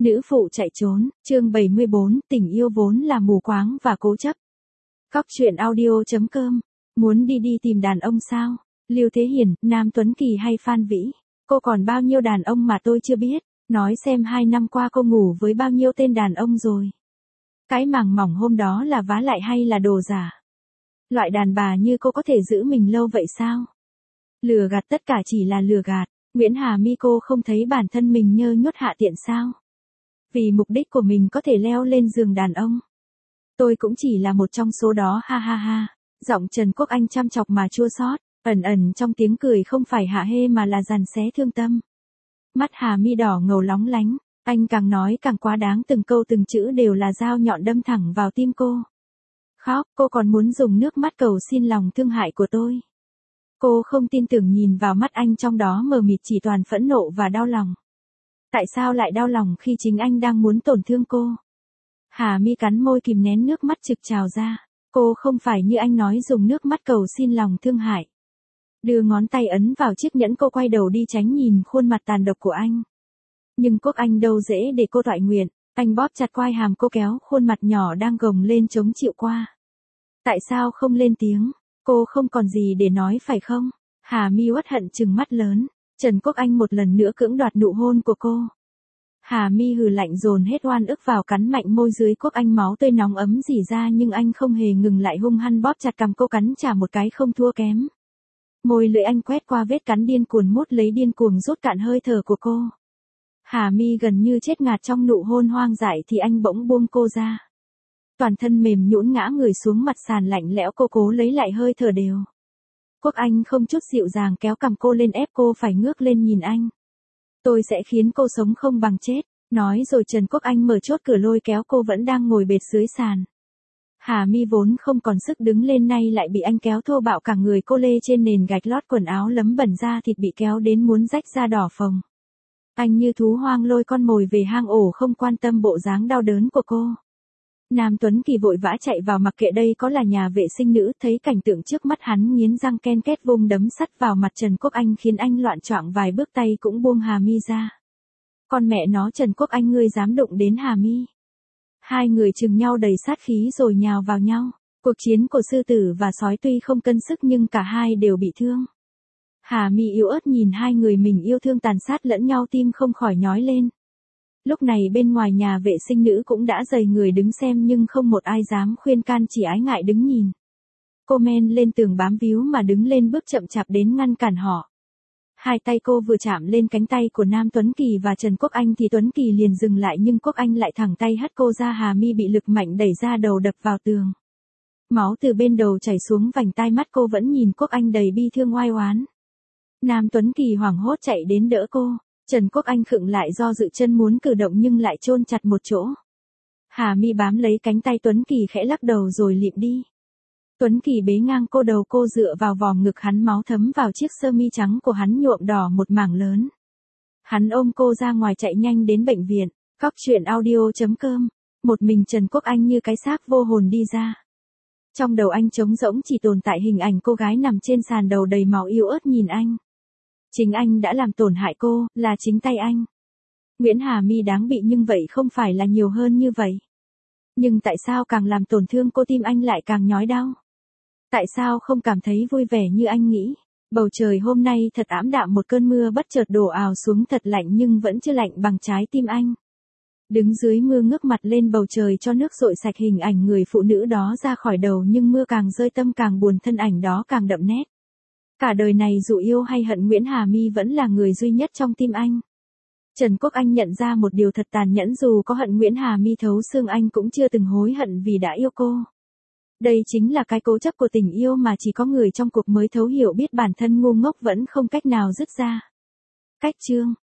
Nữ phụ chạy trốn, chương 74, tình yêu vốn là mù quáng và cố chấp. Cóc truyện audio.com. Muốn đi tìm đàn ông sao? Lưu Thế Hiền, Nam Tuấn Kỳ hay Phan Vĩ? Cô còn bao nhiêu đàn ông mà tôi chưa biết? Nói xem 2 năm qua cô ngủ với bao nhiêu tên đàn ông rồi? Cái màng mỏng hôm đó là vá lại hay là đồ giả? Loại đàn bà như cô có thể giữ mình lâu vậy sao? Lừa gạt tất cả chỉ là lừa gạt. Nguyễn Hà My, cô không thấy bản thân mình nhơ nhốt hạ tiện sao? Vì mục đích của mình có thể leo lên giường đàn ông. Tôi cũng chỉ là một trong số đó, ha ha ha. Giọng Trần Quốc Anh chăm chọc mà chua xót, ẩn trong tiếng cười không phải hạ hê mà là giằn xé thương tâm. Mắt Hà My đỏ ngầu lóng lánh, anh càng nói càng quá đáng, từng câu từng chữ đều là dao nhọn đâm thẳng vào tim cô. Khóc, cô còn muốn dùng nước mắt cầu xin lòng thương hại của tôi. Cô không tin tưởng nhìn vào mắt anh, trong đó mờ mịt chỉ toàn phẫn nộ và đau lòng. Tại sao lại đau lòng khi chính anh đang muốn tổn thương cô? Hà My cắn môi kìm nén nước mắt trực trào ra. Cô không phải như anh nói dùng nước mắt cầu xin lòng thương hại. Đưa ngón tay ấn vào chiếc nhẫn, cô quay đầu đi tránh nhìn khuôn mặt tàn độc của anh. Nhưng Quốc Anh đâu dễ để cô toại nguyện. Anh bóp chặt quai hàm cô, kéo khuôn mặt nhỏ đang gồng lên chống chịu qua. Tại sao không lên tiếng? Cô không còn gì để nói phải không? Hà My uất hận trừng mắt lớn. Trần Quốc Anh một lần nữa cưỡng đoạt nụ hôn của cô. Hà My hừ lạnh dồn hết oan ức vào, cắn mạnh môi dưới Quốc Anh, máu tươi nóng ấm rỉ ra, nhưng anh không hề ngừng lại, hung hăng bóp chặt cằm cô, cắn trả một cái không thua kém. Môi lưỡi anh quét qua vết cắn, điên cuồng mút lấy, điên cuồng rút cạn hơi thở của cô. Hà My gần như chết ngạt trong nụ hôn hoang dại thì anh bỗng buông cô ra. Toàn thân mềm nhũn ngã người xuống mặt sàn lạnh lẽo, cô cố lấy lại hơi thở đều. Quốc Anh không chút dịu dàng kéo cằm cô lên, ép cô phải ngước lên nhìn anh. Tôi sẽ khiến cô sống không bằng chết. Nói rồi Trần Quốc Anh mở chốt cửa lôi kéo cô vẫn đang ngồi bệt dưới sàn. Hà My vốn không còn sức đứng lên, nay lại bị anh kéo thô bạo cả người, cô lê trên nền gạch lót, quần áo lấm bẩn, da thịt bị kéo đến muốn rách ra đỏ phồng. Anh như thú hoang lôi con mồi về hang ổ, không quan tâm bộ dáng đau đớn của cô. Nam Tuấn Kỳ vội vã chạy vào, mặc kệ đây có là nhà vệ sinh nữ. Thấy cảnh tượng trước mắt, hắn nghiến răng ken két vung đấm sắt vào mặt Trần Quốc Anh, khiến anh loạn choạng vài bước, tay cũng buông Hà My ra. Con mẹ nó, Trần Quốc Anh, ngươi dám đụng đến Hà My? Hai người chừng nhau đầy sát khí rồi nhào vào nhau. Cuộc chiến của sư tử và sói tuy không cân sức nhưng cả hai đều bị thương. Hà My yếu ớt nhìn hai người mình yêu thương tàn sát lẫn nhau, tim không khỏi nhói lên. Lúc này bên ngoài nhà vệ sinh nữ cũng đã dày người đứng xem, nhưng không một ai dám khuyên can, chỉ ái ngại đứng nhìn. Cô men lên tường bám víu mà đứng lên, bước chậm chạp đến ngăn cản họ. Hai tay cô vừa chạm lên cánh tay của Nam Tuấn Kỳ và Trần Quốc Anh thì Tuấn Kỳ liền dừng lại, nhưng Quốc Anh lại thẳng tay hất cô ra. Hà My bị lực mạnh đẩy ra, đầu đập vào tường. Máu từ bên đầu chảy xuống vành tai, mắt cô vẫn nhìn Quốc Anh đầy bi thương oai oán. Nam Tuấn Kỳ hoảng hốt chạy đến đỡ cô. Trần Quốc Anh khựng lại, do dự, chân muốn cử động nhưng lại chôn chặt một chỗ. Hà My bám lấy cánh tay Tuấn Kỳ, khẽ lắc đầu rồi lịm đi. Tuấn Kỳ bế ngang cô, đầu cô dựa vào vòm ngực hắn, máu thấm vào chiếc sơ mi trắng của hắn, nhuộm đỏ một mảng lớn. Hắn ôm cô ra ngoài, chạy nhanh đến bệnh viện. Cóc truyện audio.com. Một mình Trần Quốc Anh như cái xác vô hồn đi ra. Trong đầu anh trống rỗng, chỉ tồn tại hình ảnh cô gái nằm trên sàn, đầu đầy máu, yếu ớt nhìn anh. Chính anh đã làm tổn hại cô, là chính tay anh. Nguyễn Hà My đáng bị, nhưng vậy không phải là nhiều hơn như vậy. Nhưng tại sao càng làm tổn thương cô, tim anh lại càng nhói đau? Tại sao không cảm thấy vui vẻ như anh nghĩ? Bầu trời hôm nay thật ảm đạm, một cơn mưa bất chợt đổ ào xuống thật lạnh, nhưng vẫn chưa lạnh bằng trái tim anh. Đứng dưới mưa ngước mặt lên bầu trời cho nước dội sạch hình ảnh người phụ nữ đó ra khỏi đầu, nhưng mưa càng rơi tâm càng buồn, thân ảnh đó càng đậm nét. Cả đời này dù yêu hay hận, Nguyễn Hà My vẫn là người duy nhất trong tim anh. Trần Quốc Anh nhận ra một điều thật tàn nhẫn, dù có hận Nguyễn Hà My thấu xương, anh cũng chưa từng hối hận vì đã yêu cô. Đây chính là cái cố chấp của tình yêu mà chỉ có người trong cuộc mới thấu hiểu, biết bản thân ngu ngốc vẫn không cách nào dứt ra. Cách chương